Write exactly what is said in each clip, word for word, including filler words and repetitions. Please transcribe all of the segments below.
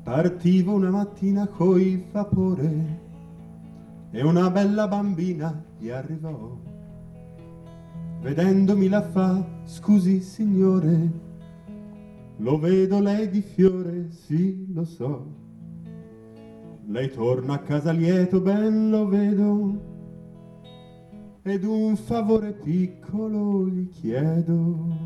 Partivo una mattina coi vapore e una bella bambina gli arrivò. Vedendomi la fa: scusi signore, lo vedo lei di fiore, sì lo so. Lei torna a casa lieto, ben lo vedo, ed un favore piccolo gli chiedo.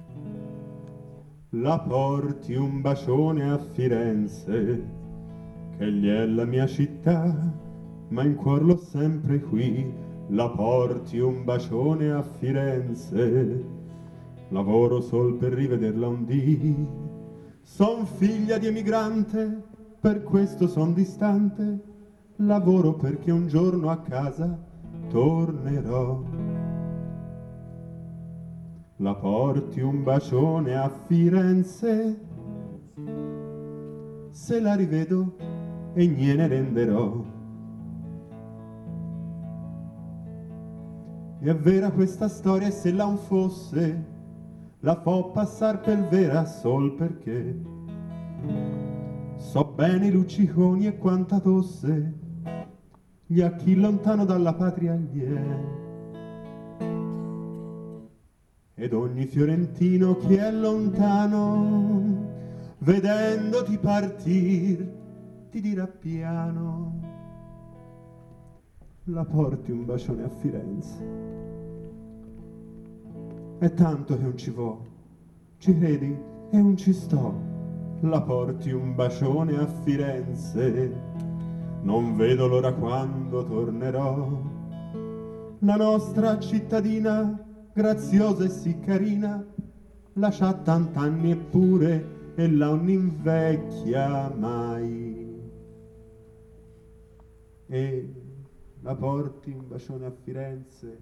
La porti un bacione a Firenze, che gli è la mia città, ma in cuor l'ho sempre qui. La porti un bacione a Firenze, lavoro sol per rivederla un dì. Son figlia di emigrante, per questo son distante, lavoro perché un giorno a casa tornerò. La porti un bacione a Firenze, se la rivedo e gliene renderò. E è vera questa storia, e se la un fosse, la fo passar per vera sol perché so bene i lucciconi e quanta tosse gli a chi lontano dalla patria gli è. Ed ogni fiorentino che è lontano, vedendoti partir, ti dirà piano: la porti un bacione a Firenze. È tanto che non ci vo, ci credi e non ci sto. La porti un bacione a Firenze, non vedo l'ora quando tornerò. La nostra cittadina, graziosa e sì carina, lascia tant'anni eppure e la non invecchia mai. E la porti un bacione a Firenze,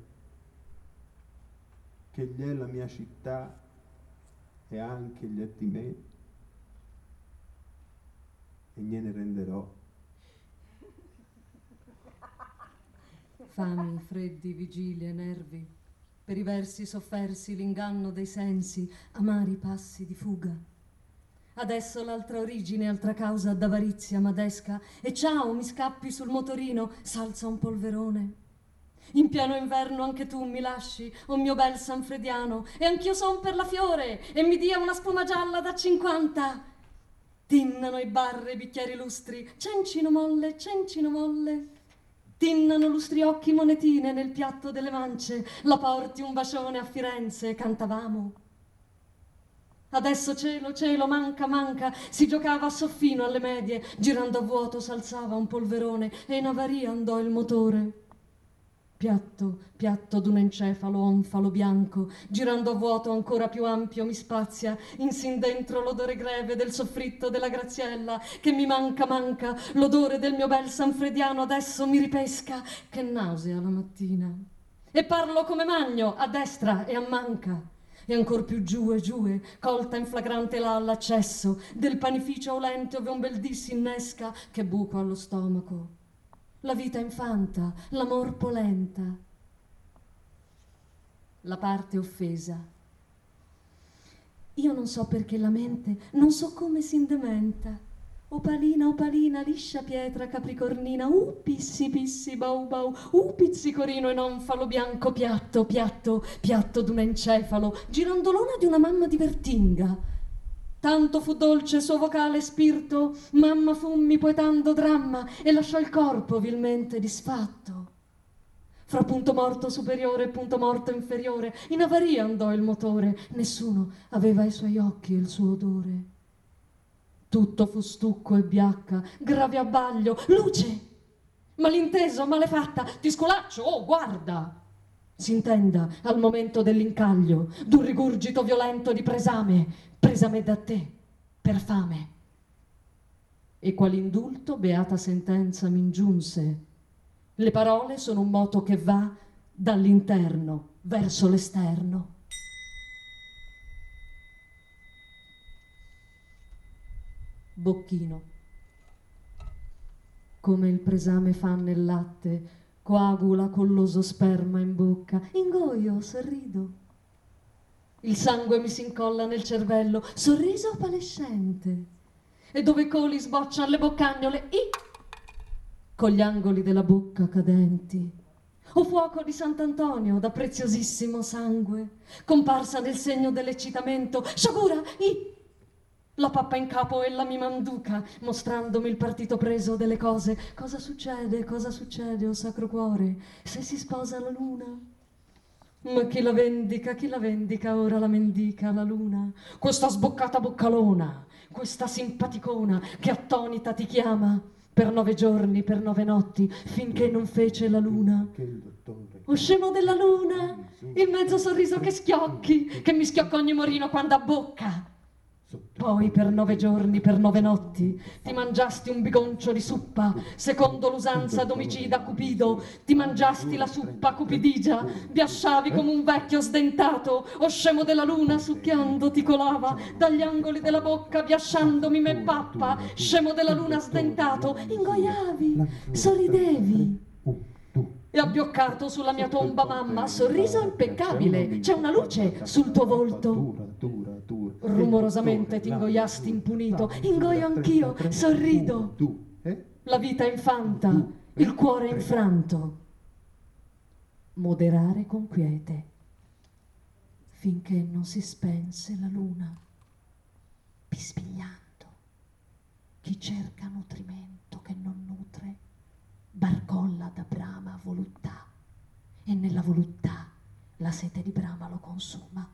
che gli è la mia città e anche gli è di me, e gliene renderò. Fami, freddi, vigilie, nervi, per i versi soffersi l'inganno dei sensi, amari passi di fuga. Adesso l'altra origine, altra causa d'avarizia madesca, e ciao, mi scappi sul motorino, s'alza un polverone. In pieno inverno anche tu mi lasci, o mio bel Sanfrediano, e anch'io son per la fiore, e mi dia una spuma gialla da cinquanta. Tinnano i bar e i bicchieri lustri, cencino molle, cencino molle. Tinnano lustri occhi monetine nel piatto delle mance, la porti un bacione a Firenze, cantavamo. Adesso cielo, cielo, manca, manca, si giocava a soffino alle medie, girando a vuoto s'alzava un polverone e in avaria andò il motore. Piatto, piatto d'un encefalo onfalo bianco, girando a vuoto ancora più ampio mi spazia, insin dentro l'odore greve del soffritto della Graziella, che mi manca, manca, l'odore del mio bel Sanfrediano adesso mi ripesca, che nausea la mattina. E parlo come magno, a destra e a manca, e ancor più giù e giù, colta in flagrante là all'accesso del panificio olente ove un bel dì s'innesca, che buco allo stomaco. La vita infanta, l'amor polenta, la parte offesa. Io non so perché la mente, non so come s'indementa. Opalina, opalina, liscia pietra capricornina, uh, pissi, pissi, bau, bau, uh, pizzicorino e non falo bianco, piatto, piatto, piatto d'un encefalo, girandolona di una mamma di Vertinga. Tanto fu dolce suo vocale spirto, mamma fummi poetando dramma e lasciò il corpo vilmente disfatto. Fra punto morto superiore e punto morto inferiore, in avaria andò il motore, nessuno aveva i suoi occhi e il suo odore. Tutto fu stucco e biacca, grave abbaglio, luce! Malinteso, malefatta, ti scolaccio, oh guarda! S'intenda al momento dell'incaglio, d'un rigurgito violento di presame, presame da te, per fame. E qual indulto, beata sentenza m'ingiunse. Le parole sono un moto che va dall'interno verso l'esterno. Bocchino. Come il presame fa nel latte, coagula colloso sperma in bocca, ingoio, sorrido. Il sangue mi si incolla nel cervello, sorriso opalescente. e dove i coli sbocciano le boccagnole, i, con gli angoli della bocca cadenti. O fuoco di Sant'Antonio da preziosissimo sangue, comparsa nel segno dell'eccitamento, sciagura, i, la pappa in capo e la mi manduca, mostrandomi il partito preso delle cose. Cosa succede, cosa succede, o Sacro Cuore, se si sposa la luna? Ma chi la vendica, chi la vendica, ora la mendica la luna? Questa sboccata boccalona, questa simpaticona, che attonita ti chiama, per nove giorni, per nove notti, finché non fece la luna. O scemo della luna, il mezzo sorriso che schiocchi, che mi schiocca ogni morino quando abbocca. Poi per nove giorni, per nove notti, ti mangiasti un bigoncio di suppa, secondo l'usanza d'omicida Cupido, ti mangiasti la suppa cupidigia, biasciavi come un vecchio sdentato, o scemo della luna succhiando ti colava, dagli angoli della bocca biasciandomi me pappa, scemo della luna sdentato, ingoiavi, sorridevi. E abbioccato sulla mia tomba mamma, sorriso impeccabile, c'è una luce sul tuo volto. Rumorosamente ti ingoiasti impunito, ingoio anch'io, sorrido. La vita infanta, il cuore infranto. Moderare con quiete, finché non si spense la luna, bisbigliando. Chi cerca nutrimento che non nutre, barcolla da Brama voluttà, e nella voluttà la sete di Brama lo consuma.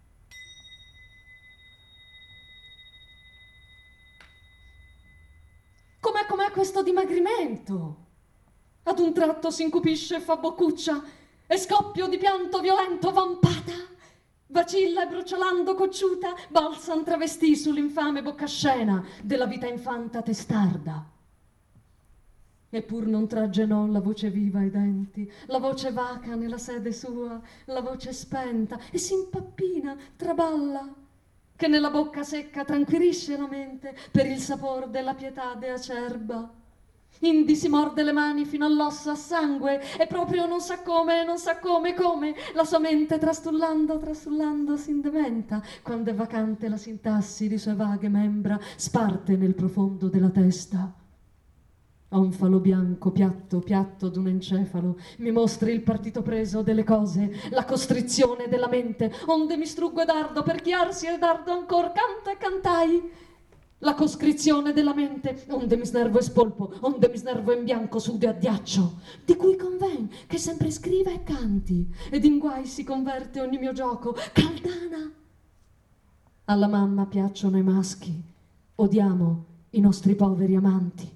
Com'è, com'è questo dimagrimento? Ad un tratto si incupisce e fa boccuccia, e scoppio di pianto violento vampata, vacilla e bruciolando cocciuta, balzan travestì sull'infame boccascena della vita infanta testarda. Eppur non traggenò la voce viva ai denti, la voce vaca nella sede sua, la voce spenta, e si impappina, traballa, che nella bocca secca tranquillisce la mente per il sapor della pietade acerba. Indi si morde le mani fino all'osso a sangue, e proprio non sa come, non sa come, come, la sua mente trastullando, trastullando s'indementa, quando è vacante la sintassi di sue vaghe membra, sparte nel profondo della testa. A un falo bianco, piatto, piatto d'un encefalo, mi mostri il partito preso delle cose, la costrizione della mente, onde mi struggo e dardo, per chiarsi e dardo ancor, canto e cantai. La coscrizione della mente, onde mi snervo e spolpo, onde mi snervo in bianco, sudo e addiaccio, di cui conven che sempre scriva e canti, ed in guai si converte ogni mio gioco, caldana. Alla mamma piacciono i maschi, odiamo i nostri poveri amanti.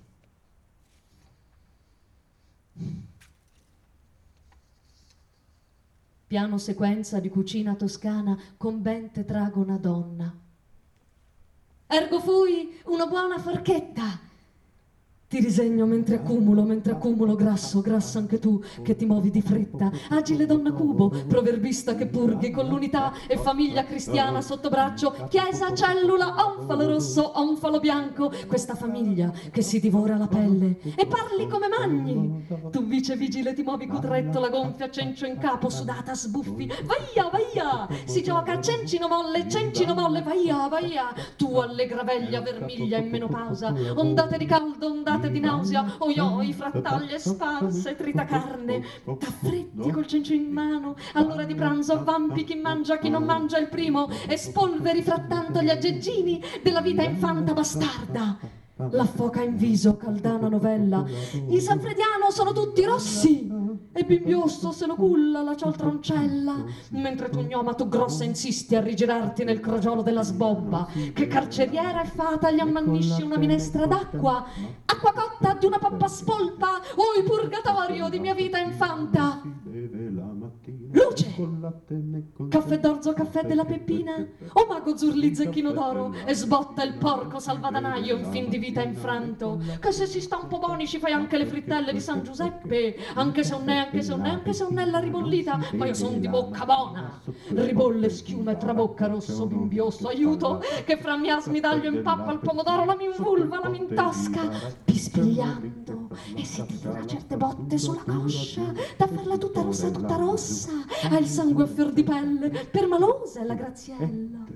Piano sequenza di cucina toscana con ben tetragona donna. Ergo fui una buona forchetta. Ti disegno mentre accumulo, mentre accumulo grasso, grasso anche tu che ti muovi di fretta. Agile donna cubo, proverbista che purghi con l'unità e famiglia cristiana sotto braccio, chiesa, cellula, onfalo rosso, onfalo bianco, questa famiglia che si divora la pelle. E parli come magni. Tu vice vigile ti muovi cutretto, la gonfia cencio in capo, sudata sbuffi. Vaia, vaia, si gioca a cencino molle, cencino molle, vaia, vaia. Tu allegra veglia, vermiglia in menopausa, ondate di caldo, ondate di nausea, oioi, frattaglie sparse, trita carne, t'affretti col cencio in mano, all'ora di pranzo avvampi chi mangia, chi non mangia il primo, e spolveri frattanto gli aggeggini della vita infanta bastarda. La foca in viso, caldana novella, in San Frediano sono tutti rossi, e Bimbiosto se lo culla la cialtroncella, mentre tu gnoma tu grossa insisti a rigirarti nel crogiolo della sbobba, che carceriera e fata gli ammannisci una minestra d'acqua, acqua cotta di una pappa spolpa, o il purgatorio di mia vita infanta. Luce! Caffè d'orzo, caffè della Peppina, o mago Zurli zecchino d'oro, e sbotta il porco salvadanaio in fin di vita infranto, che se si sta un po' buoni ci fai anche le frittelle di San Giuseppe, anche se non è, anche se non è, anche se non è la ribollita, ma io son di bocca buona. Ribolle, schiuma e trabocca rosso bimbioso, aiuto, che fra miasmi d'aglio impappa il pomodoro, la mi invulva, la mi intasca, pispigliando, e si tira certe botte sulla coscia, da farla tutta rossa, tutta rossa, ha il sangue a fior di pelle, permalosa è la Graziella.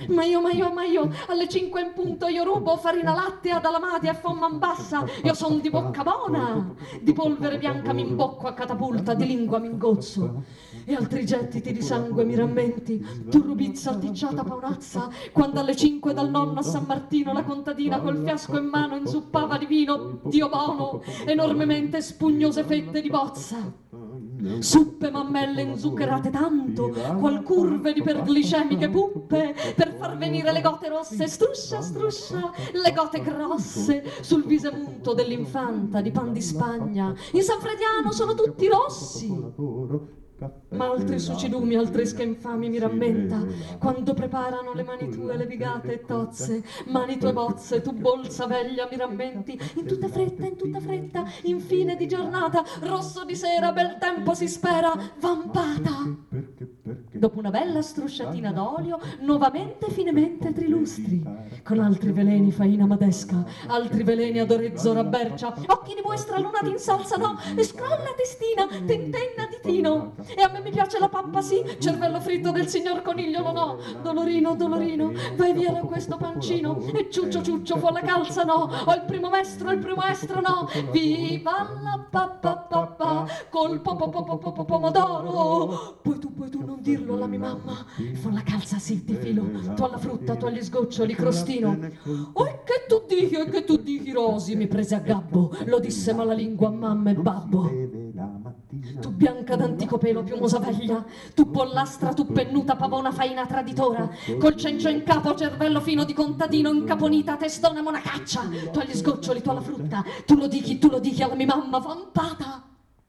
Ma io, ma io, ma io, alle cinque in punto io rubo farina lattea dalla Madia e Fomman Bassa. Io son di bocca buona, di polvere bianca mi imbocco a catapulta, di lingua mi ingozzo. E altri gettiti di sangue mi rammenti, tu rubizza alticciata paonazza, quando alle cinque dal nonno a San Martino la contadina col fiasco in mano inzuppava di vino, Dio bono, enormemente spugnose fette di bozza. Suppe mammelle inzuccherate tanto, qual curve di perglicemiche puppe, per far venire le gote rosse, struscia, struscia, le gote grosse, sul viso munto dell'infanta di pan di Spagna. In San Frediano sono tutti rossi. Ma altri sucidumi, altresche infami mi rammenta, quando preparano le mani tue levigate e tozze, mani tue bozze, tu bolsa veglia mi rammenti, in tutta fretta, in tutta fretta, in fine di giornata, rosso di sera, bel tempo si spera, vampata. Dopo una bella strusciatina d'olio, nuovamente finemente trilustri, con altri veleni faina madesca, altri veleni ad orezzo rabbercia, occhi di muestra lunati in salsa no, e scrolla testina, tentenna di tino. E a me mi piace la pappa sì, cervello fritto del signor Coniglio non ho. Dolorino, Dolorino, vai via da questo pancino. E ciuccio, ciuccio, fu alla calza no. Ho il primo maestro, il primo maestro no. Viva la pappa pappa, col popo pomodoro. Poi tu, poi tu non dirlo alla mia mamma. Fu alla calza sì, ti filo. Tu alla frutta, tu agli sgoccioli, crostino. Oh, che tu dici, e che tu dici, Rosi, mi prese a gabbo. Lo disse malalingua a mamma e babbo. Tu bianca d'antico pelo piumosa veglia, tu pollastra, tu pennuta pavona faina traditora, col cencio in capo, cervello fino di contadino, incaponita, testona monacaccia, tu agli sgoccioli, tu alla frutta, tu lo dichi, tu lo dichi alla mia mamma vampata.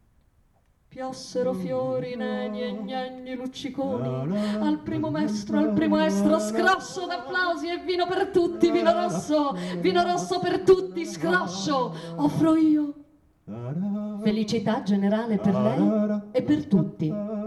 Piossero fiori, neni e gnegni lucciconi, al primo mestro, al primo estro, scroscio d'applausi e vino per tutti, vino rosso, vino rosso per tutti, scroscio, offro io. Felicità generale per lei e per tutti.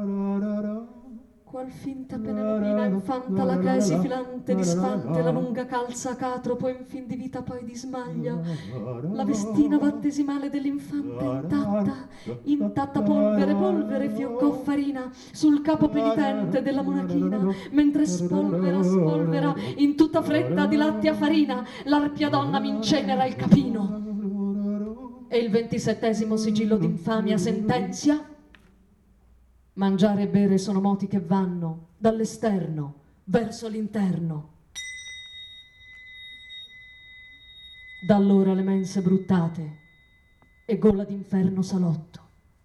Qual finta Penelopina infanta la cresi filante di sfante, la lunga calza acatropo in fin di vita poi dismaglia, la vestina battesimale dell'infante intatta, intatta polvere, polvere fioccò farina sul capo penitente della monachina, mentre spolvera, spolvera in tutta fretta di latte a farina, l'arpia donna mi incenera il capino. E il ventisettesimo sigillo d'infamia sentenzia: mangiare e bere sono moti che vanno dall'esterno verso l'interno. Da allora le mense bruttate e gola d'inferno salotto.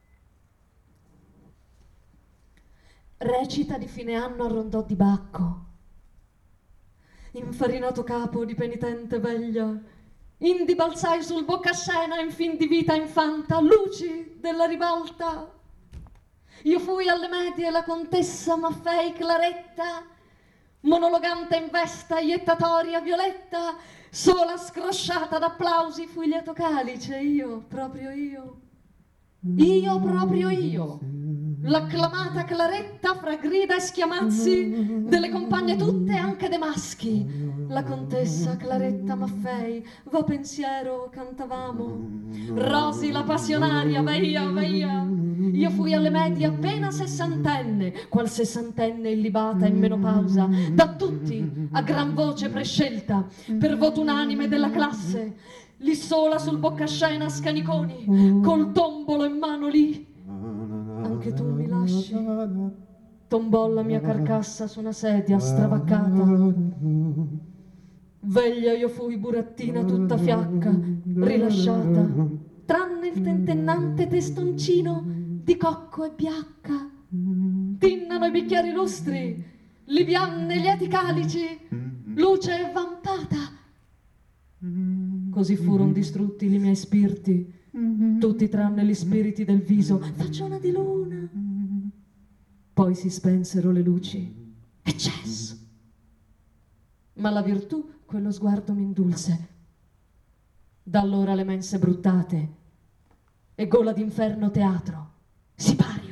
Recita di fine anno a rondò di Bacco, infarinato capo di penitente veglia, indi balzai sul boccascena in fin di vita infanta, luci della ribalta. Io fui alle medie la contessa Maffei Claretta, monologante in vesta iettatoria violetta, sola scrosciata d'applausi fui lieto calice, io, proprio io, io, proprio io, l'acclamata Claretta fra grida e schiamazzi delle compagne tutte, anche de maschi. La contessa Claretta Maffei, va pensiero, cantavamo, Rosi la passionaria, veia, veia. Io fui alle medie appena sessantenne, qual sessantenne illibata in menopausa, da tutti a gran voce prescelta, per voto unanime della classe, lì sola sul boccascena scaniconi, col tombolo in mano lì. Anche tu mi lasci? Tombò la mia carcassa su una sedia stravaccata. Veglia io fui burattina tutta fiacca, rilasciata, tranne il tentennante testoncino di cocco e biacca. Tinnano i bicchieri lustri, liviane lieti calici, luce e vampata. Così furono distrutti i miei spiriti, tutti tranne gli spiriti del viso, facciona di luna. Poi si spensero le luci e cesso. Ma la virtù quello sguardo m'indulse. Da allora le mense bruttate e gola d'inferno teatro, sipario.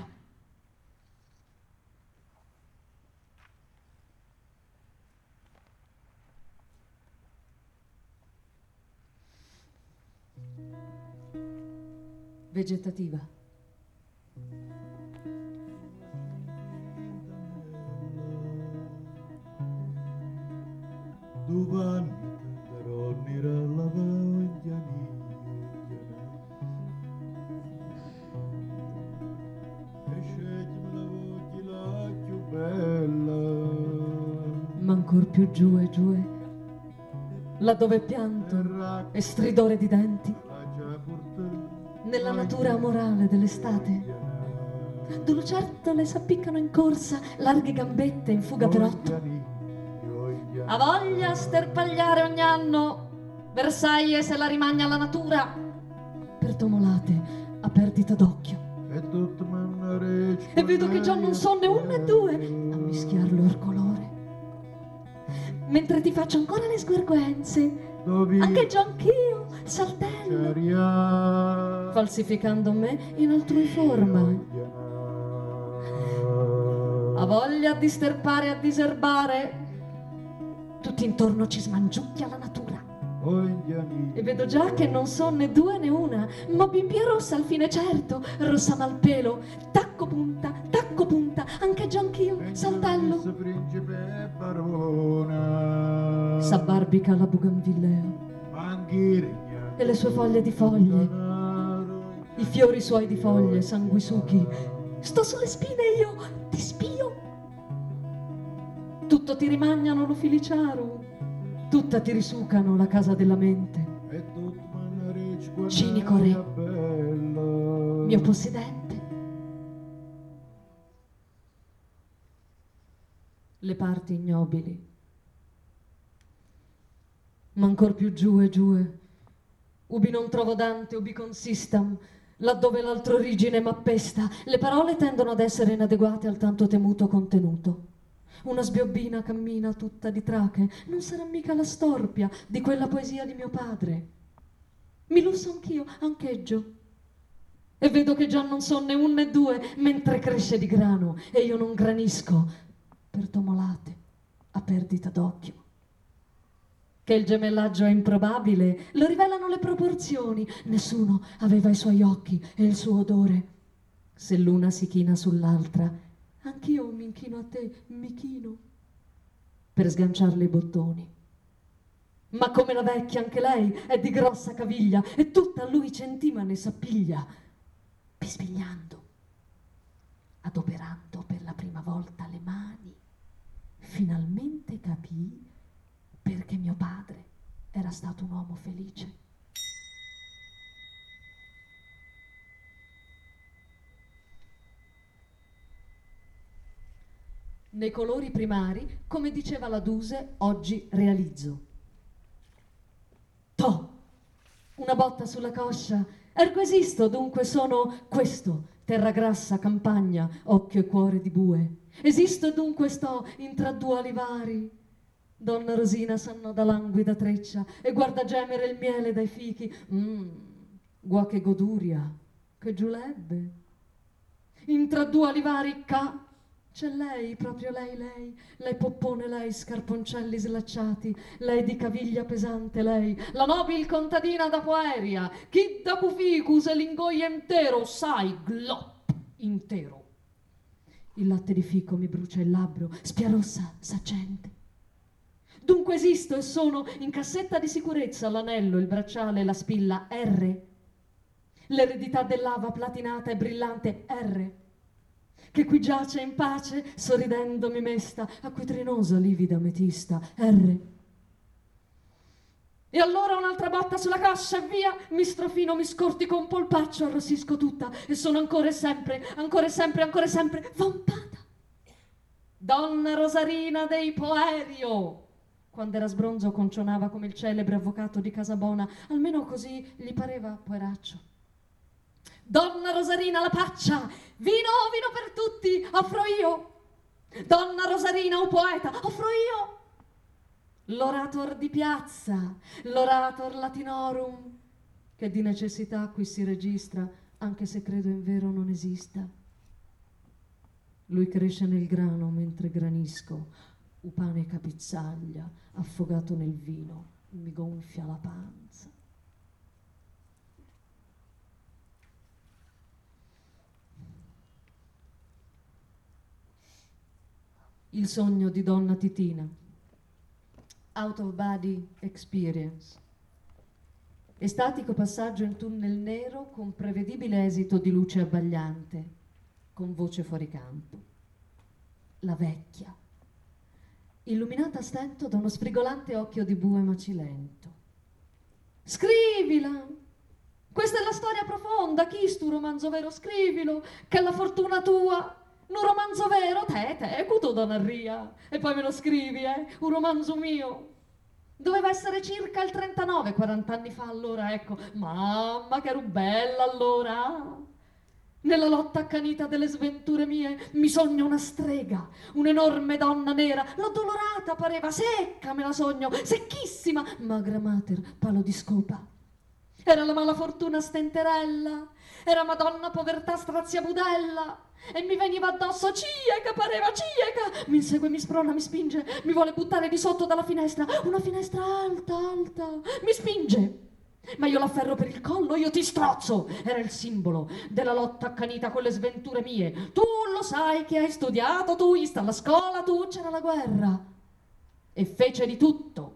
Vegetativa. Duvan Ronira la vogliani e scegli la voglia la più bella Ma ancor più giù e giù e laddove è pianto e stridore di denti, nella natura amorale dell'estate, due lucertole s'appiccano in corsa, larghe gambette in fuga per otto. Ha voglia sterpagliare ogni anno Versailles se la rimagna la natura, per tomolate a perdita d'occhio. E vedo che già non sono né uno né due a mischiar lor colore. Mentre ti faccio ancora le sguarguenze, anche già anch'io saltello, falsificando me in altrui forma. Ha voglia di sterpare e a diserbare, tutti intorno ci smangiucchia la natura. E vedo già che non son né due né una, ma bimbia rossa al fine certo, rossa malpelo, tacco punta, tacco punta, anche già anch'io saltello. S'abbarbica la bugamvillea e le sue foglie di foglie, i fiori suoi di foglie sanguisuchi. Sto sulle spine io, ti spio. Tutto ti rimagnano lo filiciaro, tutta ti risucano la casa della mente. Cinico re, mio possidente. Le parti ignobili, ma ancor più giù e giù e ubi non trovo Dante, ubi consistam, laddove l'altra origine m'appesta. Le parole tendono ad essere inadeguate al tanto temuto contenuto. Una sbiobbina cammina tutta di trache, non sarà mica la storpia di quella poesia di mio padre. Mi lusso anch'io, ancheggio, e vedo che già non son né un né due, mentre cresce di grano e io non granisco per tomolate a perdita d'occhio. Che il gemellaggio è improbabile lo rivelano le proporzioni. Nessuno aveva i suoi occhi e il suo odore. Se l'una si china sull'altra, anch'io mi inchino a te, mi chino per sganciarle i bottoni. Ma come la vecchia anche lei è di grossa caviglia e tutta a lui centima ne s'appiglia, bisbigliando, adoperando per la prima volta le mani, finalmente capì perché mio padre era stato un uomo felice. Nei colori primari, come diceva la Duse, oggi realizzo. Toh! Una botta sulla coscia. Ergo esisto, dunque sono questo, terra grassa, campagna, occhio e cuore di bue. Esisto e dunque sto in tra due alivari. Donna Rosina s'annoda languida treccia e guarda gemere il miele dai fichi. Mmm, gua che goduria, che giulebbe. In tra due alivari ca c'è lei, proprio lei, lei, lei poppone, lei, scarponcelli slacciati, lei di caviglia pesante, lei, la nobil contadina da Poeria, chi da Puficus e l'ingoia intero, sai, glop, intero. Il latte di fico mi brucia il labbro, spia rossa, saccente. Dunque esisto e sono in cassetta di sicurezza l'anello, il bracciale, la spilla R, l'eredità dell'ava platinata e brillante R, che qui giace in pace, sorridendo mi mesta, acquitrinosa livida ametista R. E allora un'altra botta sulla coscia e via, mi strofino, mi scortico un polpaccio, arrossisco tutta e sono ancora e sempre, ancora e sempre, ancora e sempre vampata. Donna Rosarina dei Poerio! Quando era sbronzo concionava come il celebre avvocato di Casabona, almeno così gli pareva poeraccio. Donna Rosarina la paccia, vino, vino per tutti, offro io. Donna Rosarina, un poeta, offro io. L'orator di piazza, l'orator latinorum, che di necessità qui si registra, anche se credo in vero non esista. Lui cresce nel grano mentre granisco, u pane capizzaglia, affogato nel vino, mi gonfia la panza. Il sogno di donna Titina. Out of Body Experience. Estatico passaggio in tunnel nero con prevedibile esito di luce abbagliante, con voce fuori campo. La vecchia, illuminata a stento da uno sfrigolante occhio di bue macilento. Scrivila! Questa è la storia profonda, chi stu romanzo vero? Scrivilo, che è la fortuna tua. Un romanzo vero, te, te, cuto da narria. E poi me lo scrivi, eh? Un romanzo mio. Doveva essere circa il trentanove, quaranta anni fa allora, ecco. Mamma, che ero bella allora! Nella lotta accanita delle sventure mie mi sogno una strega, un'enorme donna nera, l'ho dolorata, pareva secca, me la sogno, secchissima, magra mater, palo di scopa. Era la mala fortuna stenterella, era Madonna povertà strazia budella, e mi veniva addosso cieca, pareva cieca, mi insegue, mi sprona, mi spinge, mi vuole buttare di sotto dalla finestra, una finestra alta, alta, mi spinge. Ma io l'afferro per il collo, io ti strozzo. Era il simbolo della lotta accanita con le sventure mie. Tu lo sai che hai studiato, tu hai sta alla scuola, tu c'era la guerra. E fece di tutto,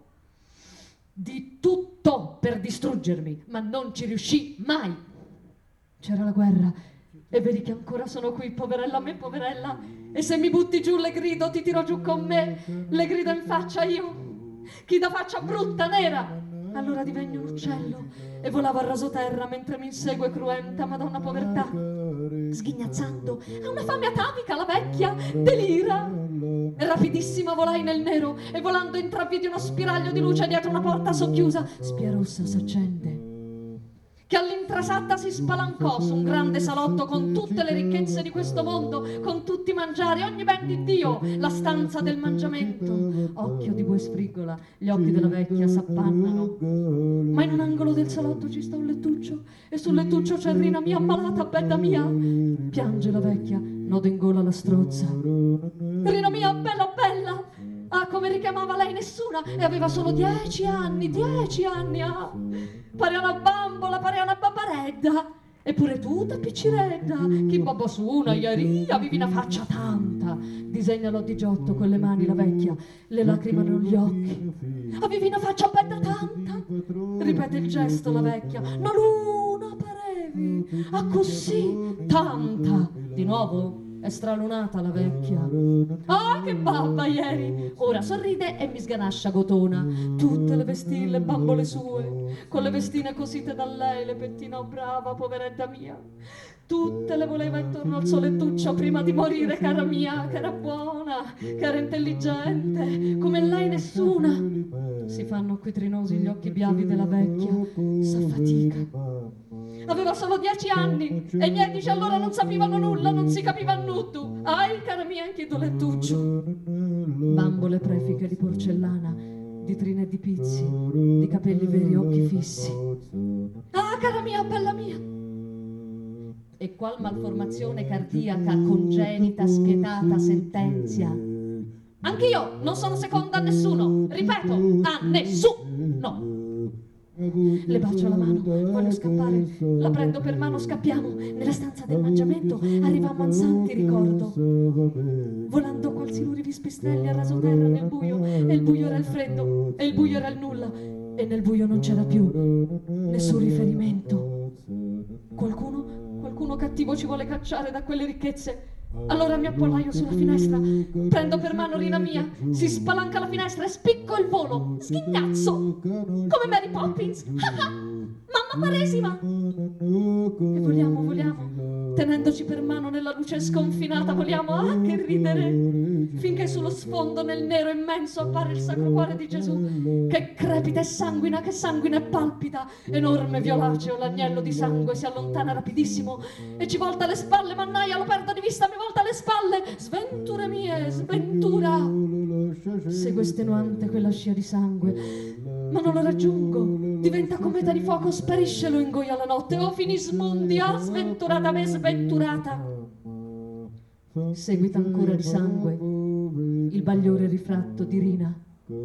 di tutto per distruggermi, ma non ci riuscì mai. C'era la guerra e vedi che ancora sono qui, poverella me, poverella. E se mi butti giù le grido, ti tiro giù con me, le grido in faccia io, chi da faccia brutta, nera. Allora divegno un uccello e volavo a rasoterra mentre mi insegue cruenta Madonna povertà. Sghignazzando, ha una fame atavica la vecchia, delira. E rapidissima volai nel nero e volando intravvidi uno spiraglio di luce dietro una porta socchiusa. Spia rossa s'accende, che all'intrasatta si spalancò su un grande salotto con tutte le ricchezze di questo mondo, con tutti i mangiari, ogni ben di Dio, la stanza del mangiamento. Occhio di bue sfrigola, gli occhi della vecchia s'appannano. Ma in un angolo del salotto ci sta un lettuccio, e sul lettuccio c'è Rina mia ammalata, bella mia. Piange la vecchia, nodo in gola la strozza. Rina mia, bella bella! Ah, come richiamava lei nessuna, e aveva solo dieci anni, dieci anni, ah! Pare una bambola, pare una babaredda, eppure tutta picciredda, chi babba su una ieri, avevi una faccia tanta, disegnalo di giotto con le mani la vecchia, le lacrime negli occhi, avevi una faccia bella tanta, ripete il gesto la vecchia, no l'una parevi, ah così, tanta, di nuovo? È stralunata la vecchia. Ah, che babba ieri! Ora sorride e mi sganascia gotona. Tutte le vestine, le bambole sue, con le vestine cosite da lei, le pettina brava, poveretta mia. Tutte le voleva intorno al suo lettuccio prima di morire, cara mia, che era buona, che era intelligente, come lei nessuna. Si fanno acquitrinosi gli occhi biavi della vecchia, s'affatica. Aveva solo dieci anni e i miei dici allora non sapevano nulla, non si capiva nudo. Ai, cara mia, anche tu lettuccio. Bambole prefiche di porcellana, di trine e di pizzi, di capelli veri, occhi fissi. Ah, cara mia, bella mia! E qual malformazione cardiaca congenita, spietata, sentenzia. Anch'io non sono seconda a nessuno, ripeto, a nessuno. Le bacio la mano, voglio scappare, la prendo per mano, scappiamo. Nella stanza del mangiamento arrivammo ansanti, ricordo, volando qual siluri di spistrelli a rasoterra nel buio, e il buio era il freddo, e il buio era il nulla, e nel buio non c'era più nessun riferimento. Qualcuno, qualcuno cattivo ci vuole cacciare da quelle ricchezze. Allora mi appollaio sulla finestra, prendo per mano Rina mia, si spalanca la finestra e spicco il volo, schignazzo, come Mary Poppins, mamma Quaresima! E voliamo, voliamo, tenendoci per mano nella luce sconfinata, voliamo, ah che ridere, finché sullo sfondo nel nero immenso appare il Sacro Cuore di Gesù, che crepita e sanguina, che sanguina e palpita, enorme violaceo, l'agnello di sangue si allontana rapidissimo e ci volta le spalle, mannaia, lo perdo di vista, mi volta le spalle, sventure mie, sventura. Segue estenuante quella scia di sangue, ma non lo raggiungo, diventa cometa di fuoco, sparisce, lo ingoia la notte, oh finismundi, ah sventurata me, sventurata. Seguita ancora di sangue il bagliore rifratto di Rina,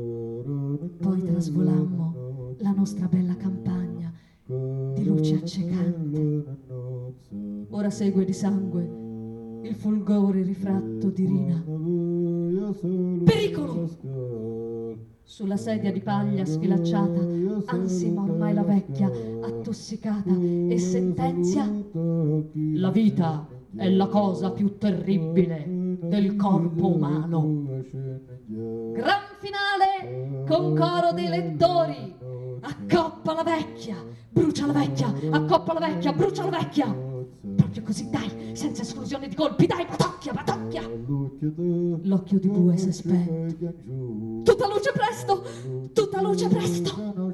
poi trasvolammo la nostra bella campagna di luce accecante. Ora segue di sangue il fulgore rifratto di Rina. Pericolo! Sulla sedia di paglia sfilacciata ansima ormai la vecchia, attossicata, e sentenzia: la vita è la cosa più terribile del corpo umano. Gran finale con coro dei lettori. Accoppa la vecchia, brucia la vecchia, accoppa la vecchia, brucia la vecchia. Proprio così, dai, senza esclusione di colpi, dai, batocchia, batocchia. L'occhio di bue si è spento. Tutta luce presto, tutta luce presto.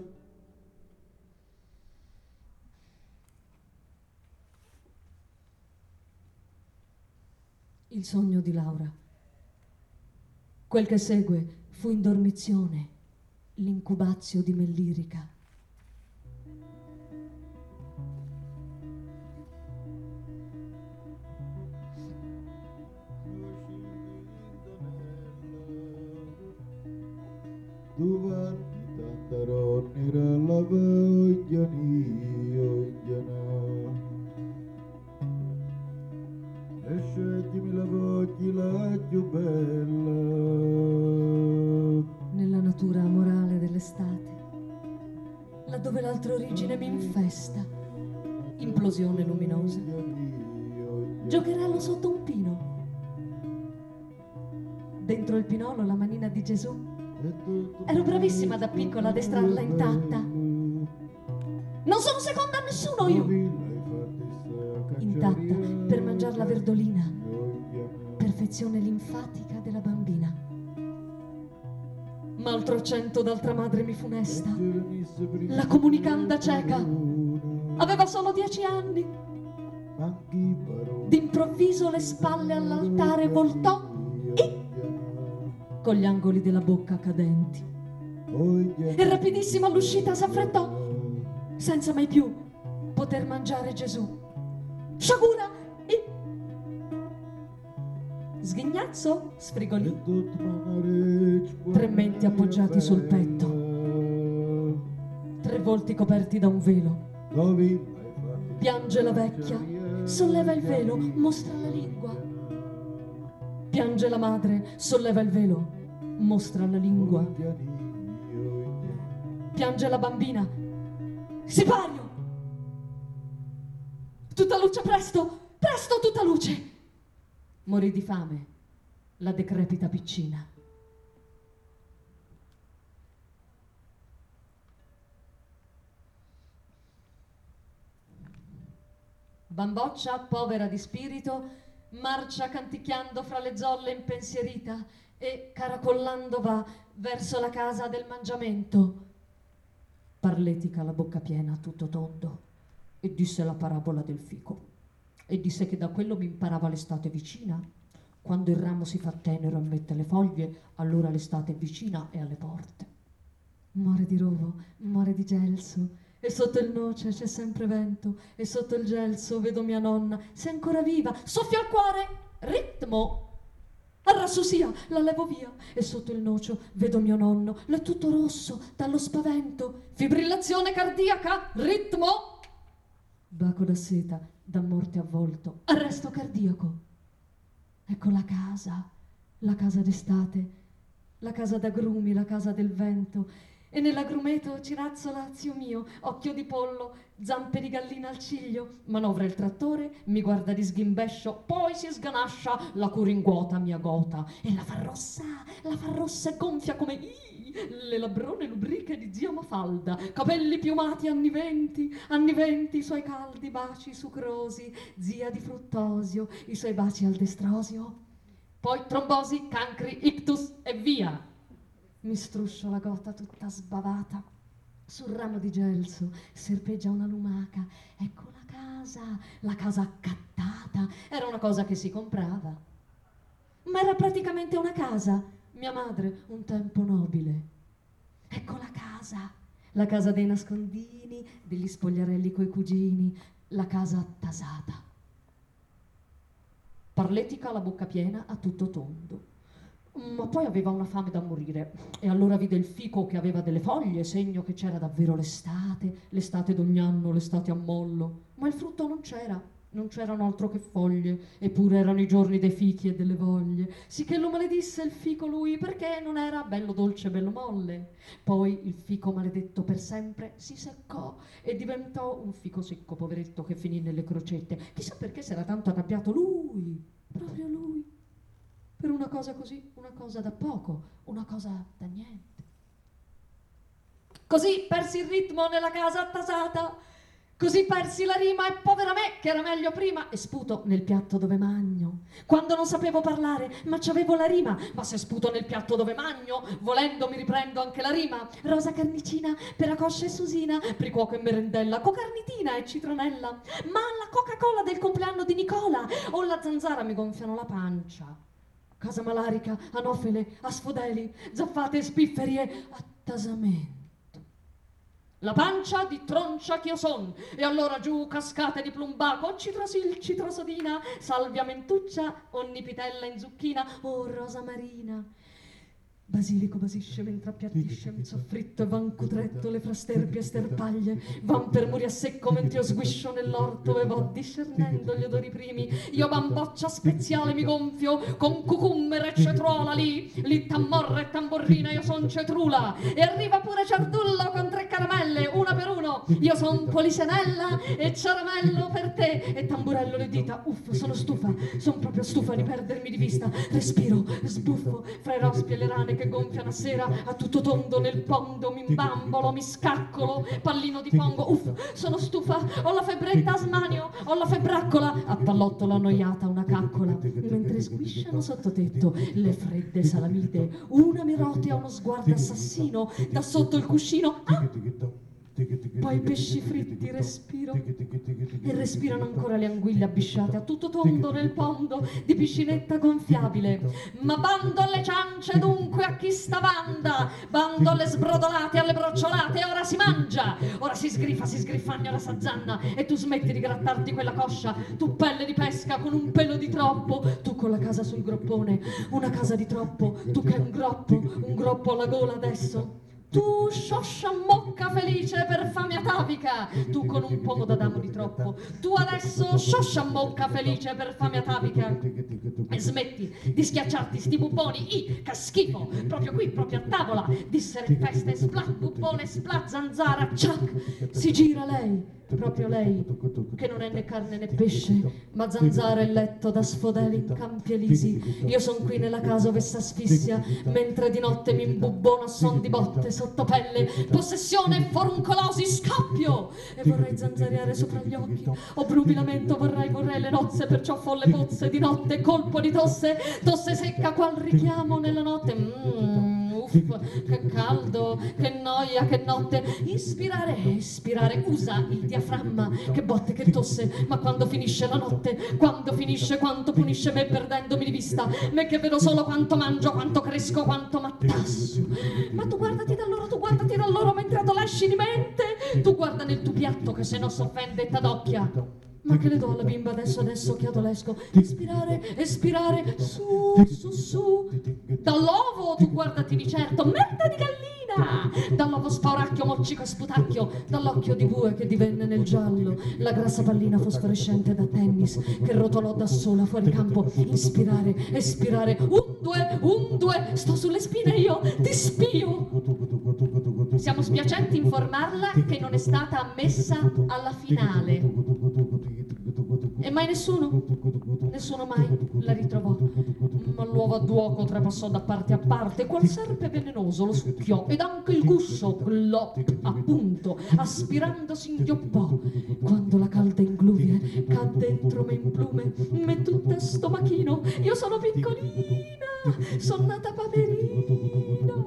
Il sogno di Laura. Quel che segue fu in dormizione, l'incubazio di Mellirica. Duvanni tantaronnira la vogliani ogliana e sceglimi la voglia la più bella. Nella natura amorale dell'estate, laddove l'altra origine mi infesta, implosione luminosa, giocherello sotto un pino. Dentro il pinolo la manina di Gesù. Ero bravissima da piccola ad estrarla intatta. Non sono seconda a nessuno io. Intatta per mangiar la verdolina, perfezione linfatica della bambina. Ma altro cento d'altra madre mi funesta, la comunicanda cieca. Aveva solo dieci anni. D'improvviso le spalle all'altare voltò e con gli angoli della bocca cadenti. E rapidissima all'uscita s'affrettò, senza mai più poter mangiare Gesù. Sciagura e sghignazzo sfrigolì, tre menti appoggiati sul petto, tre volti coperti da un velo. Piange la vecchia, solleva il velo, mostra la lingua. Piange la madre, solleva il velo, mostra la lingua. Piange la bambina, sipario! Tutta luce, presto, presto, tutta luce! Morì di fame la decrepita piccina. Bamboccia, povera di spirito, marcia canticchiando fra le zolle impensierita e caracollando va verso la casa del mangiamento. Parletica la bocca piena a tutto tondo e disse la parabola del fico e disse che da quello mi imparava l'estate vicina. Quando il ramo si fa tenero e mette le foglie, allora l'estate è vicina e alle porte. Muore di rovo, muore di gelso, e sotto il noce c'è sempre vento, e sotto il gelso vedo mia nonna, se è ancora viva, soffia al cuore, ritmo, arrasso sia, la levo via, e sotto il nocio vedo mio nonno, l'è tutto rosso dallo spavento, fibrillazione cardiaca, ritmo, baco da seta, da morte avvolto, arresto cardiaco. Ecco la casa, la casa d'estate, la casa d'agrumi, la casa del vento, e nell'agrumeto cirazzola zio mio, occhio di pollo, zampe di gallina al ciglio, manovra il trattore, mi guarda di sghimbescio, poi si sganascia, la curinguota mia gota, e la fa rossa, la fa rossa e gonfia come ii, le labbrone lubriche di zia Mafalda, capelli piumati anni venti, anni venti, i suoi caldi baci sucrosi, zia di Fruttosio, i suoi baci al destrosio, poi trombosi, cancri, ictus e via. Mi struscio la gota tutta sbavata. Sul ramo di gelso serpeggia una lumaca. Ecco la casa, la casa accattata. Era una cosa che si comprava, ma era praticamente una casa. Mia madre, un tempo nobile. Ecco la casa, la casa dei nascondini, degli spogliarelli coi cugini, la casa attasata. Parletica la bocca piena a tutto tondo. Ma poi aveva una fame da morire e allora vide il fico che aveva delle foglie, segno che c'era davvero l'estate, l'estate d'ogni anno, l'estate a mollo, ma il frutto non c'era, non c'erano altro che foglie, eppure erano i giorni dei fichi e delle voglie, sicché lo maledisse il fico lui, perché non era bello dolce e bello molle. Poi il fico maledetto per sempre si seccò e diventò un fico secco, poveretto, che finì nelle crocette. Chissà perché si era tanto arrabbiato lui, proprio lui, per una cosa così, una cosa da poco, una cosa da niente. Così persi il ritmo nella casa attasata, così persi la rima e povera me che era meglio prima, e sputo nel piatto dove magno. Quando non sapevo parlare, ma c'avevo la rima, ma se sputo nel piatto dove magno, volendo mi riprendo anche la rima. Rosa carnicina, peracoscia e susina, pricuoco e merendella, cocarnitina e citronella. Ma la Coca-Cola del compleanno di Nicola o la zanzara mi gonfiano la pancia. Casa malarica, anofele, asfodeli, zaffate e spifferi, attasamento. La pancia di troncia ch'io son, e allora giù cascate di plumbaco, citrosil, citrosodina, salvia mentuccia, onnipitella in zucchina, o rosa marina. Basilico basisce mentre appiattisce un soffritto e van cutretto le frasterpie e sterpaglie, van per muri a secco mentre io sguiscio nell'orto e vo discernendo gli odori primi. Io bamboccia speziale mi gonfio con cucummere e cetrola lì, lì tammorra e tamborrina, io son cetrula, e arriva pure ciardullo con tre caramelle, una per uno, io son polisenella e ciaramello per te, e tamburello le dita. Uff, sono stufa, son proprio stufa di perdermi di vista, respiro, sbuffo fra i rospi e le rane che gonfiano a sera, a tutto tondo nel pondo mi imbambolo, mi scaccolo, pallino di pongo. Uff, sono stufa, ho la febbretta a smanio, ho la febbraccola, a pallottola annoiata una caccola, mentre sguisciano sottotetto le fredde salamite, una mi rotea uno sguardo assassino da sotto il cuscino. Ah! Poi pesci fritti respiro, e respirano ancora le anguille abbisciate a tutto tondo nel pondo di piscinetta gonfiabile. Ma bando alle ciance dunque a chi sta banda, bando alle sbrodolate, alle brocciolate, e ora si mangia, ora si sgrifa, si sgrifagna la sazzanna, e tu smetti di grattarti quella coscia, tu pelle di pesca con un pelo di troppo, tu con la casa sul groppone, una casa di troppo, tu che è un groppo, un groppo alla gola adesso. Tu scioscia mocca felice per fame atavica, tu con un pomo d'Adamo di troppo, tu adesso scioscia mocca felice per fame atavica, e smetti di schiacciarti sti bubboni, i, che schifo, proprio qui, proprio a tavola, dissere in peste, splat, bubbone, splat, zanzara, ciac, si gira lei, proprio lei, che non è né carne né pesce, ma zanzara e letto da sfodeli in campi elisi. Io son qui nella casa ove s'asfissia, mentre di notte mi imbubbono a son di botte sotto pelle, possessione e foruncolosi, scappio, e vorrei zanzariare sopra gli occhi, o brubilamento vorrei, vorrei le nozze, perciò folle pozze di notte, colpo di tosse, tosse secca qual richiamo nella notte. Mmm, uff, che caldo, che noia, che notte. Ispirare, espirare, usa il diaframma, che botte, che tosse, ma quando finisce la notte, quando finisce, quanto punisce me perdendomi di vista, me che vedo solo quanto mangio, quanto cresco, quanto m'attasso. Ma tu guardati da loro, tu guardati da loro mentre adolesci di mente, tu guarda nel tuo piatto che se no s'offende e t'adocchia. Ma che le do alla bimba adesso, adesso che adolesco? Ispirare, espirare, su, su, su. Dall'ovo tu guardati di certo, merda di gallina! Dall'ovo spauracchio, moccico e sputacchio, dall'occhio di bue che divenne nel giallo, la grassa pallina fosforescente da tennis che rotolò da sola fuori campo. Ispirare, espirare, un, due, un, due, sto sulle spine io, ti spio! Siamo spiacenti informarla che non è stata ammessa alla finale. E mai nessuno, nessuno mai la ritrovò. Ma l'uovo a duoco trapassò da parte a parte, qual serpe velenoso lo succhiò, ed anche il guscio, glop, appunto, aspirando s'inghioppò. Quando la calda ingluvie cadde entro me in plume, me tutta stomachino, io sono piccolina, son nata paperina.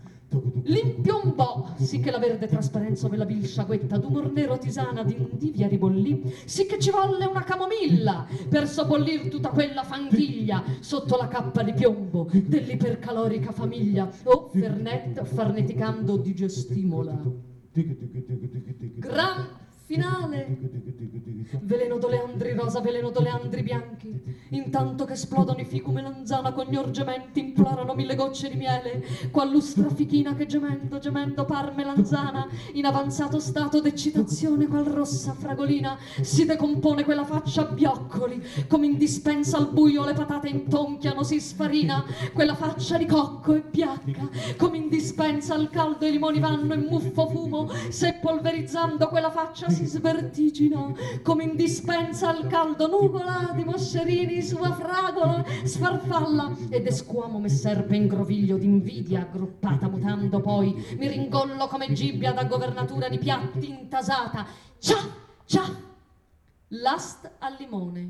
L'impiombò, sì che la verde trasparenza ove la vil sciaguetta d'umor nero tisana d'indivia ribollì, sì che ci volle una camomilla per sobollir tutta quella fanghiglia sotto la cappa di piombo dell'ipercalorica famiglia. O Fernet farneticando digestimola. Gran finale. Veleno d'oleandri rosa, veleno d'oleandri bianchi, intanto che esplodono i ficu melanzana con gli orgementi implorano mille gocce di miele, qual lustra fichina che gemendo, gemendo par melanzana, in avanzato stato d'eccitazione qual rossa fragolina, si decompone quella faccia a bioccoli, come in dispensa al buio le patate intonchiano, si sfarina, quella faccia di cocco e piacca, come in dispensa al caldo i limoni vanno in muffo fumo, se polverizzando quella faccia si svertigina, come in dispensa al caldo nuvola di moscerini sua fragola sfarfalla, ed esquamo me serpe in groviglio d'invidia aggruppata mutando poi, mi ringollo come gibbia da governatura di piatti intasata, cià, cià, l'ast al limone,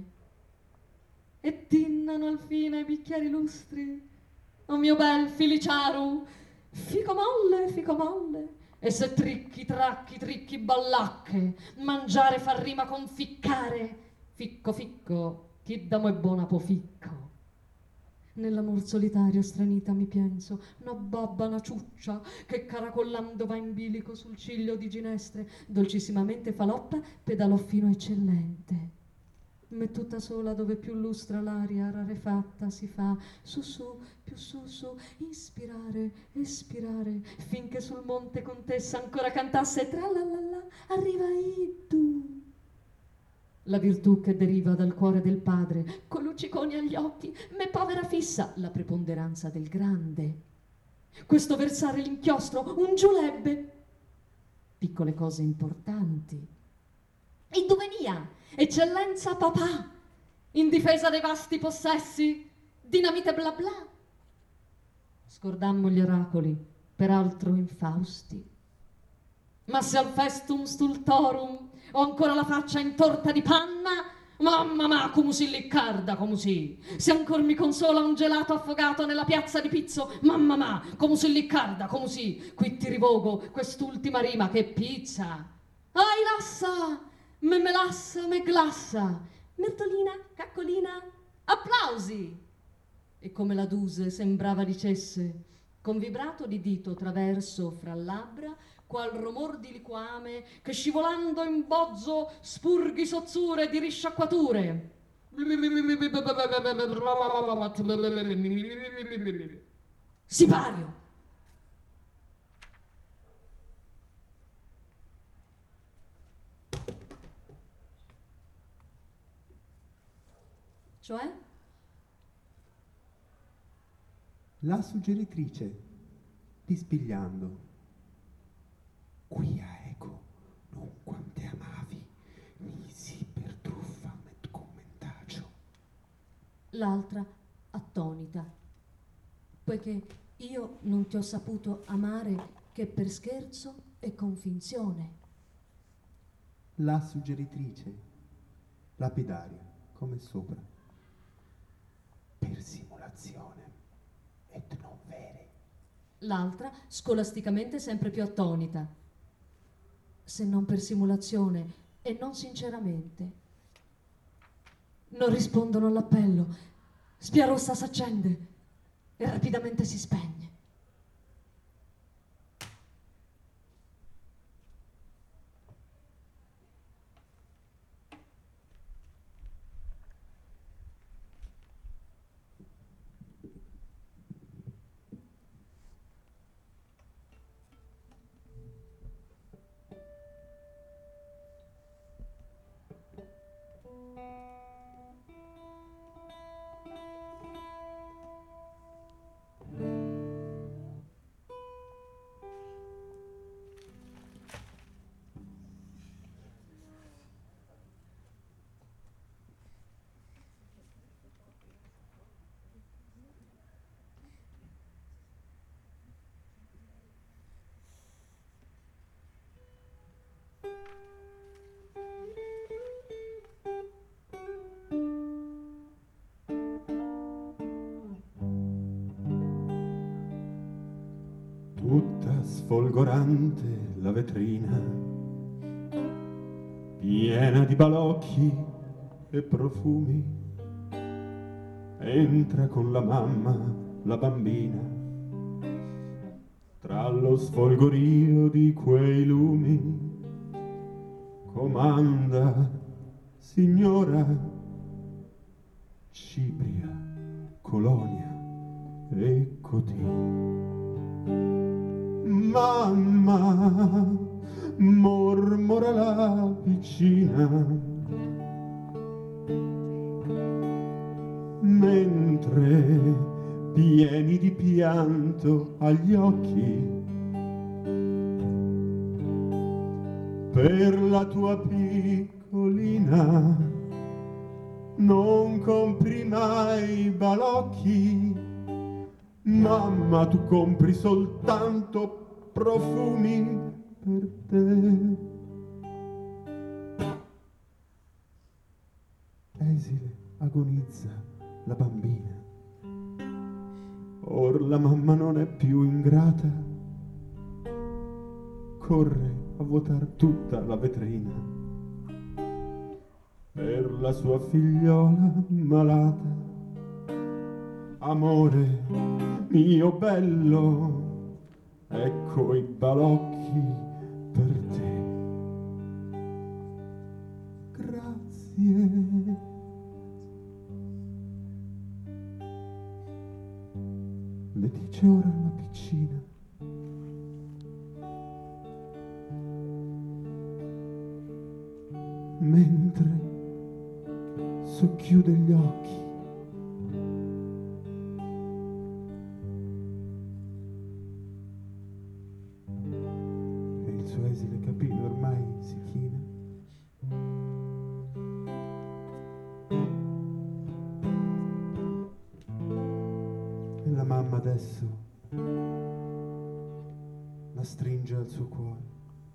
e tinnano al fine i bicchieri lustri, o mio bel Filiciaru, fico molle, fico molle, e se tricchi, tracchi, tricchi, ballacche, mangiare fa rima con ficcare, ficco, ficco, chi da mo è buona po' ficco. Nell'amor solitario stranita mi penso, una babba, una ciuccia, che caracollando va in bilico sul ciglio di ginestre, dolcissimamente faloppa, pedalò fino eccellente. Me tutta sola dove più lustra l'aria rarefatta si fa, su su, più su su, ispirare, espirare, finché sul monte contessa ancora cantasse tra la la la, arriva Iddu. La virtù che deriva dal cuore del padre, con lucciconi agli occhi, me povera fissa, la preponderanza del grande. Questo versare l'inchiostro, un giulebbe, piccole cose importanti. Iddu venia, eccellenza papà, in difesa dei vasti possessi, dinamite bla bla. Scordammo gli oracoli, peraltro infausti. Ma se al festum stultorum ho ancora la faccia in torta di panna, mamma ma, come si liccarda, come si. Se ancor mi consola un gelato affogato nella piazza di Pizzo, mamma ma, come si liccarda, come si. Qui ti rivogo quest'ultima rima che pizza. Ai lassa! Me melassa, me glassa, mertolina, caccolina, applausi! E come la Duse sembrava dicesse, con vibrato di dito traverso fra labbra, qual rumor di liquame che scivolando in bozzo spurghi sozzure di risciacquature. Sipario! Cioè? La suggeritrice, pispigliando. Quia ego, non quante amavi, nisi per truffa met commentacio. L'altra attonita, poiché io non ti ho saputo amare che per scherzo e con finzione. La suggeritrice, lapidaria, come sopra. Per simulazione et non vere. L'altra scolasticamente sempre più attonita, se non per simulazione e non sinceramente. Non rispondono all'appello, spia rossa s'accende e rapidamente si spegne. Tutta sfolgorante la vetrina, piena di balocchi e profumi, entra con la mamma la bambina, tra lo sfolgorio di quei lumi, comanda, signora, cipria, colonia, eccoti. Mamma, mormora la piccina, mentre pieni di pianto agli occhi per la tua piccolina non compri mai balocchi. Mamma, tu compri soltanto profumi per te. Esile agonizza la bambina. Or la mamma non è più ingrata, corre a vuotar tutta la vetrina per la sua figliola malata. Amore mio bello, ecco i balocchi per te. Grazie. Le dice ora la piccina. Mentre socchiude gli occhi. E il suo esile capino ormai si china. E la mamma adesso la stringe al suo cuore.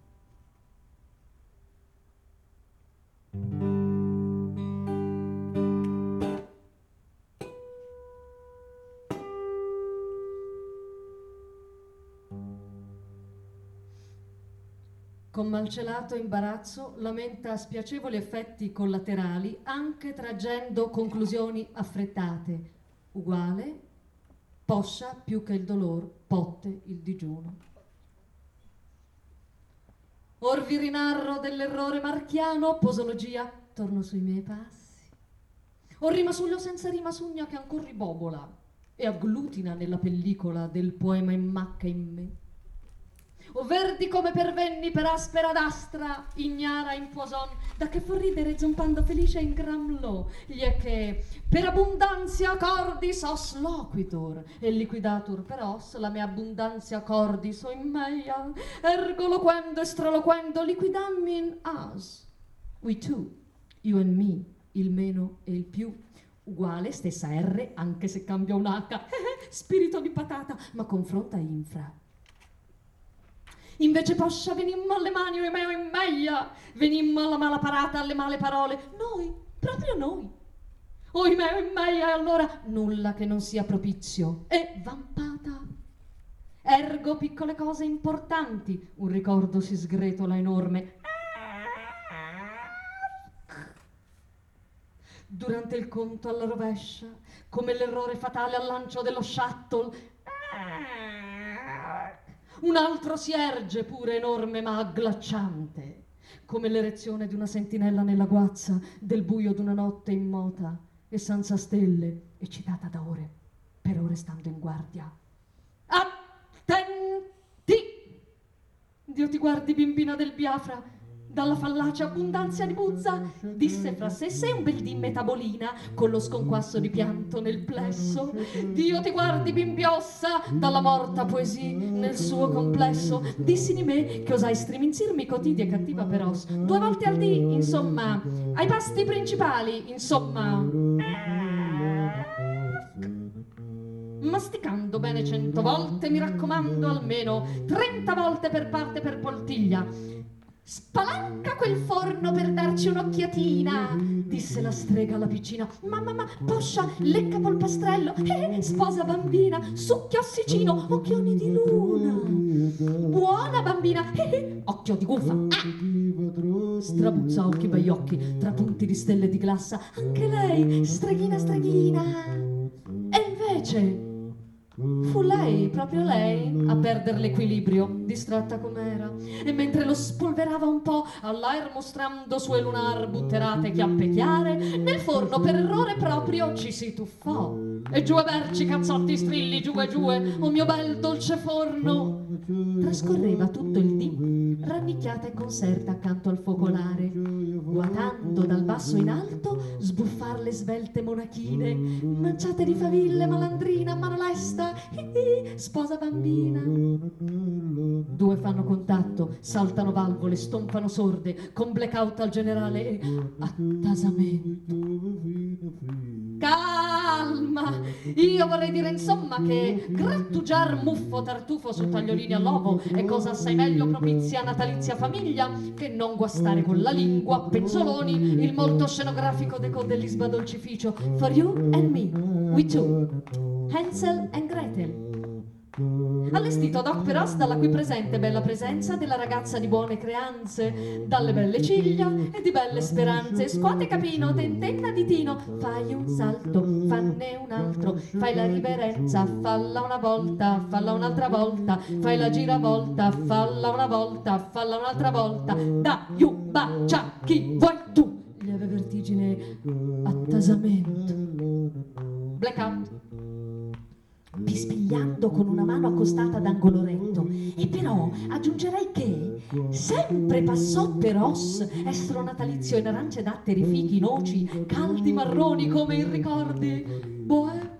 Con malcelato imbarazzo lamenta spiacevoli effetti collaterali, anche traggendo conclusioni affrettate. Uguale, poscia più che il dolor, potte il digiuno. Or vi rinarro dell'errore marchiano, posologia, torno sui miei passi. Or rimasuglio senza rimasugna che ancor ribobola e agglutina nella pellicola del poema in macca in me. O verdi come pervenni per aspera d'astra, ignara in poison, da che for ridere zompando felice in gramlò, gli è che per abbondanzia cordis os loquitur, e liquidatur per os la mia abbondanzia cordis o in meia, ergo loquendo e straloquendo liquidammi in as. We two, you and me, il meno e il più, uguale, stessa R, anche se cambia un H, spirito di patata, ma confronta infra. Invece poscia venimmo alle mani o in me o in meia, venimmo alla mala parata, alle male parole, noi, proprio noi. O in me o in meia, e allora nulla che non sia propizio, e vampata. Ergo piccole cose importanti, un ricordo si sgretola enorme. Durante il conto alla rovescia, come l'errore fatale al lancio dello shuttle, un altro si erge pure enorme ma agghiacciante, come l'erezione di una sentinella nella guazza del buio d'una notte immota e senza stelle, eccitata da ore, per ore stando in guardia. Attenti! Dio ti guardi, bimbina del Biafra, dalla fallace abbondanza di buzza, disse fra sé sei un bel di metabolina, con lo sconquasso di pianto nel plesso. Dio ti guardi, bimbiossa, dalla morta poesia nel suo complesso. Dissi di me che osai striminzirmi cotidi e cattiva per os, due volte al dì, insomma, ai pasti principali, insomma, masticando bene cento volte, mi raccomando almeno trenta volte per parte per poltiglia. Spalanca quel forno per darci un'occhiatina, disse la strega alla piccina. Mamma, ma poscia, lecca polpastrello, eh, sposa bambina, succhia ossicino, occhioni di luna. Buona bambina, eh, eh, occhio di gufa, ah. Strabuzza occhi bei occhi, tra punti di stelle di glassa, anche lei, streghina streghina. E invece, Fu lei, proprio lei, a perdere l'equilibrio, distratta com'era, e mentre lo spolverava un po', all'aer mostrando sue lunar butterate chiappe chiare, nel forno per errore proprio ci si tuffò. E giù a berci, cazzotti, strilli, giù e giù, o mio bel dolce forno. Trascorreva tutto il dì, rannicchiata e conserta accanto al focolare, guatando dal basso in alto sbuffar le svelte monachine, manciate di faville, malandrina, mano lesta, sposa bambina. Due fanno contatto, saltano valvole, stompano sorde, con blackout al generale e attasamento. Calma! Io vorrei dire insomma che grattugiar muffo tartufo su tagliolini all'uovo è cosa assai meglio propizia a natalizia famiglia che non guastare con la lingua, pezzoloni, il molto scenografico deco dell'Isba dolcificio. For you and me, we two, Hansel and Gretel. Allestito ad hoc per os dalla qui presente bella presenza della ragazza di buone creanze, dalle belle ciglia e di belle speranze. Scuote capino, tentenna ditino, fai un salto, fanne un altro, fai la riverenza, falla una volta, falla un'altra volta, fai la giravolta, falla una volta, falla un'altra volta, da, giù, bacia, chi vuoi tu. Lieve vertigine, attasamento. Blackout. Bispigliando con una mano accostata ad angolo retto. E però aggiungerei che sempre passò per os estro natalizio in arance datteri, fichi, noci, caldi marroni come in ricordi. Boh,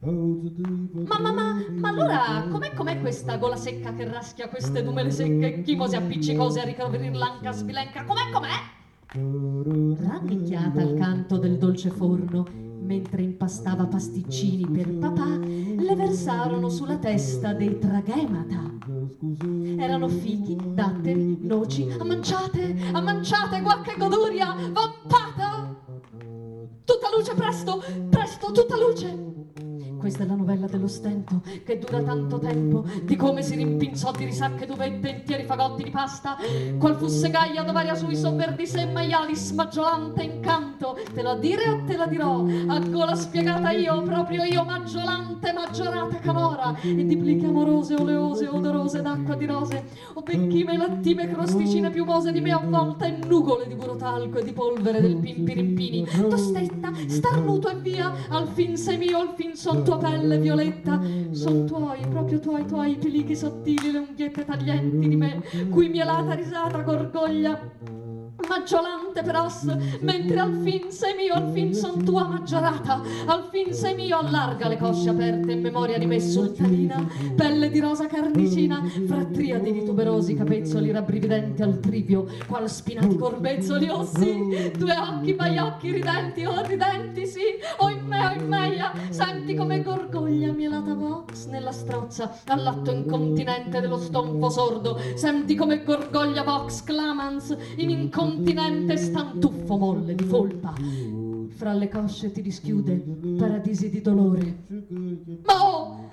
Ma, ma, ma, ma allora com'è com'è questa gola secca che raschia queste dumele secche, chimose appiccicose a ricoverir l'anca sbilenca, com'è com'è? Rannicchiata al canto del dolce forno, mentre impastava pasticcini per papà, le versarono sulla testa dei traghemata. Erano fichi, datteri, noci, ammanciate, ammanciate, guacca e goduria, vampata! Tutta luce, presto, presto, tutta luce! Questa è la novella dello stento che dura tanto tempo, di come si rimpinzò di risacche duvette intieri fagotti di pasta, qual fusse Gaia d'ovaria sui sovverdi se maiali smagiolante incanto. Te lo a dire o te la dirò, a gola spiegata io, proprio io, maggiolante, maggiorata camora, e di pliche amorose, oleose, odorose d'acqua di rose, o becchime, lattime, crosticine piumose di me avvolte, e nugole di burotalco e di polvere del pimpirimpini, tostetta, starnuto e via, al fin sei mio, al fin son tua pelle violetta, son tuoi, proprio tuoi, tuoi i pelichi sottili, le unghiette taglienti di me, cui mielata risata gorgoglia maggiolante per os, mentre al fin sei mio, al fin son tua maggiorata, al fin sei mio, allarga le cosce aperte in memoria di me sultanina, pelle di rosa carnicina, fra triadi di tuberosi capezzoli rabbrividenti al trivio, qual spinati corbezzoli, oh sì, due occhi, baiocchi ridenti, oh ridenti, sì, oh in me, oh in meia, senti come gorgoglia mielata vox nella strozza, all'atto incontinente dello stonfo sordo, senti come gorgoglia vox clamans in incontinente continente stantuffo molle di folpa, fra le cosce ti rischiude paradisi di dolore. Ma oh,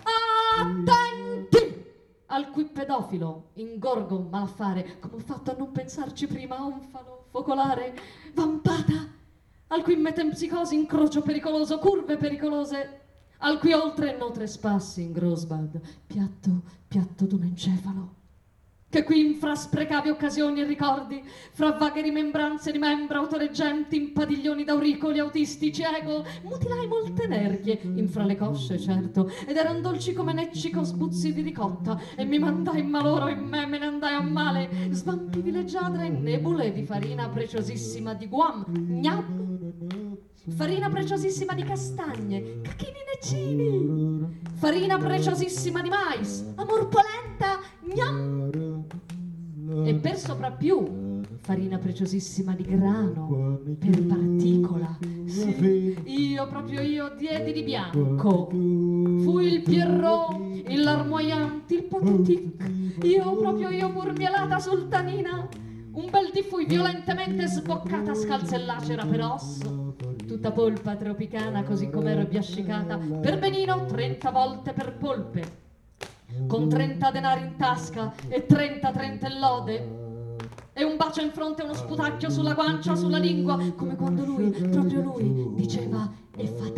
attenti al cui pedofilo ingorgo malaffare, come ho fatto a non pensarci prima, onfalo focolare, vampata, al cui metempsicosi incrocio pericoloso, curve pericolose, al cui oltre no trespassi in Grosbad, piatto, piatto d'un encefalo, che qui infra sprecavi occasioni e ricordi, fra vaghe rimembranze di membra autoreggenti, in padiglioni d'auricoli autistici, ego, mutilai molte nerghie, infra le cosce, certo, ed eran dolci come necci con sbuzzi di ricotta, e mi mandai in maloro, in me me ne andai a male, svampivi leggiadre e nebule di farina preciosissima di Guam, gnam, farina preciosissima di castagne, cachini neccini, farina preciosissima di mais, amor polenta, gnam, e per soprappiù farina preciosissima di grano, per particola, sì, io, proprio io, diedi di bianco, fui il Pierrot, il Larmoyant, il Potetic, io, proprio io, pur mielata sultanina, un bel dì fui violentemente sboccata scalza e lacera per osso, tutta polpa tropicana così com'ero biascicata, per benino trenta volte per polpe, con trenta denari in tasca e trenta trentellode, E un bacio in fronte, uno sputacchio sulla guancia, sulla lingua, come quando lui, proprio lui, diceva e fatà.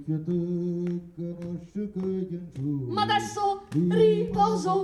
Ma adesso riposo,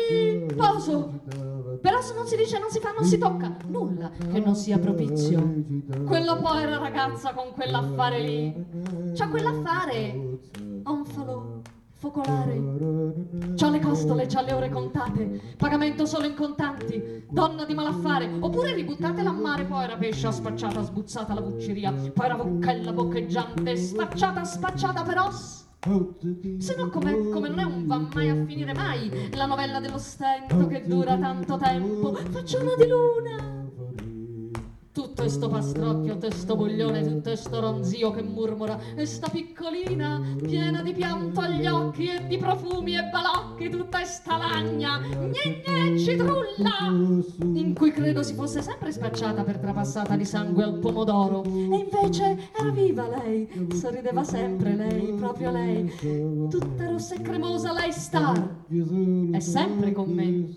riposo. Però se non si dice, non si fa, non si tocca, nulla che non sia propizio. Quella povera ragazza con quell'affare lì, c'ha quell'affare, onfalo, focolare, c'ha le costole, c'ha le ore contate, pagamento solo in contanti, donna di malaffare, oppure ributtatela a mare, poi era pescia spacciata, sbuzzata la bucceria, poi era vocchella boccheggiante, spacciata, spacciata per os. Se no come, come non è un va mai a finire mai la novella dello stento che dura tanto tempo, facciona di luna. Tutto e sto pastrocchio, te sto buglione, tutto e sto ronzio che murmura, e sta piccolina, piena di pianto agli occhi e di profumi e balocchi, tutta e sta lagna, gne gne citrulla, in cui credo si fosse sempre spacciata per trapassata di sangue al pomodoro. E invece era viva lei, sorrideva sempre lei, proprio lei, tutta rossa e cremosa, lei sta, è sempre con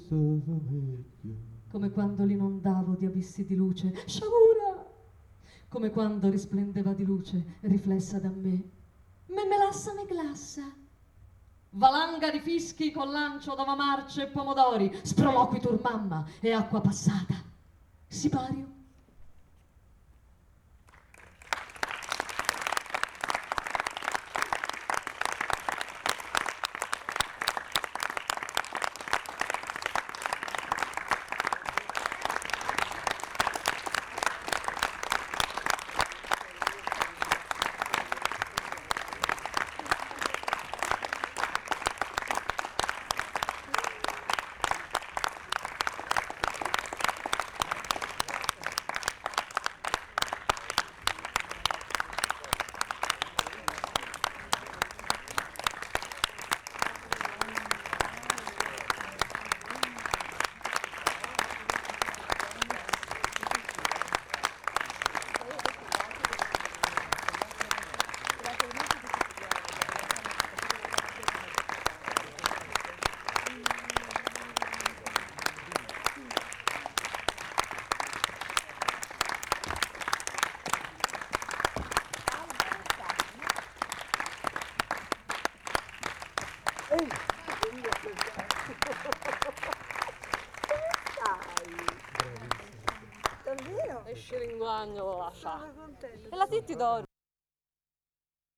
me. Come quando l'inondavo di abissi di luce, sciagura, come quando risplendeva di luce riflessa da me. Me melassa me glassa. Valanga di fischi con lancio d'ova marce e pomodori, sproloquitur mamma e acqua passata. Sipario. Davvero? E sciringuagno lo lascia. E la Titti d'oro.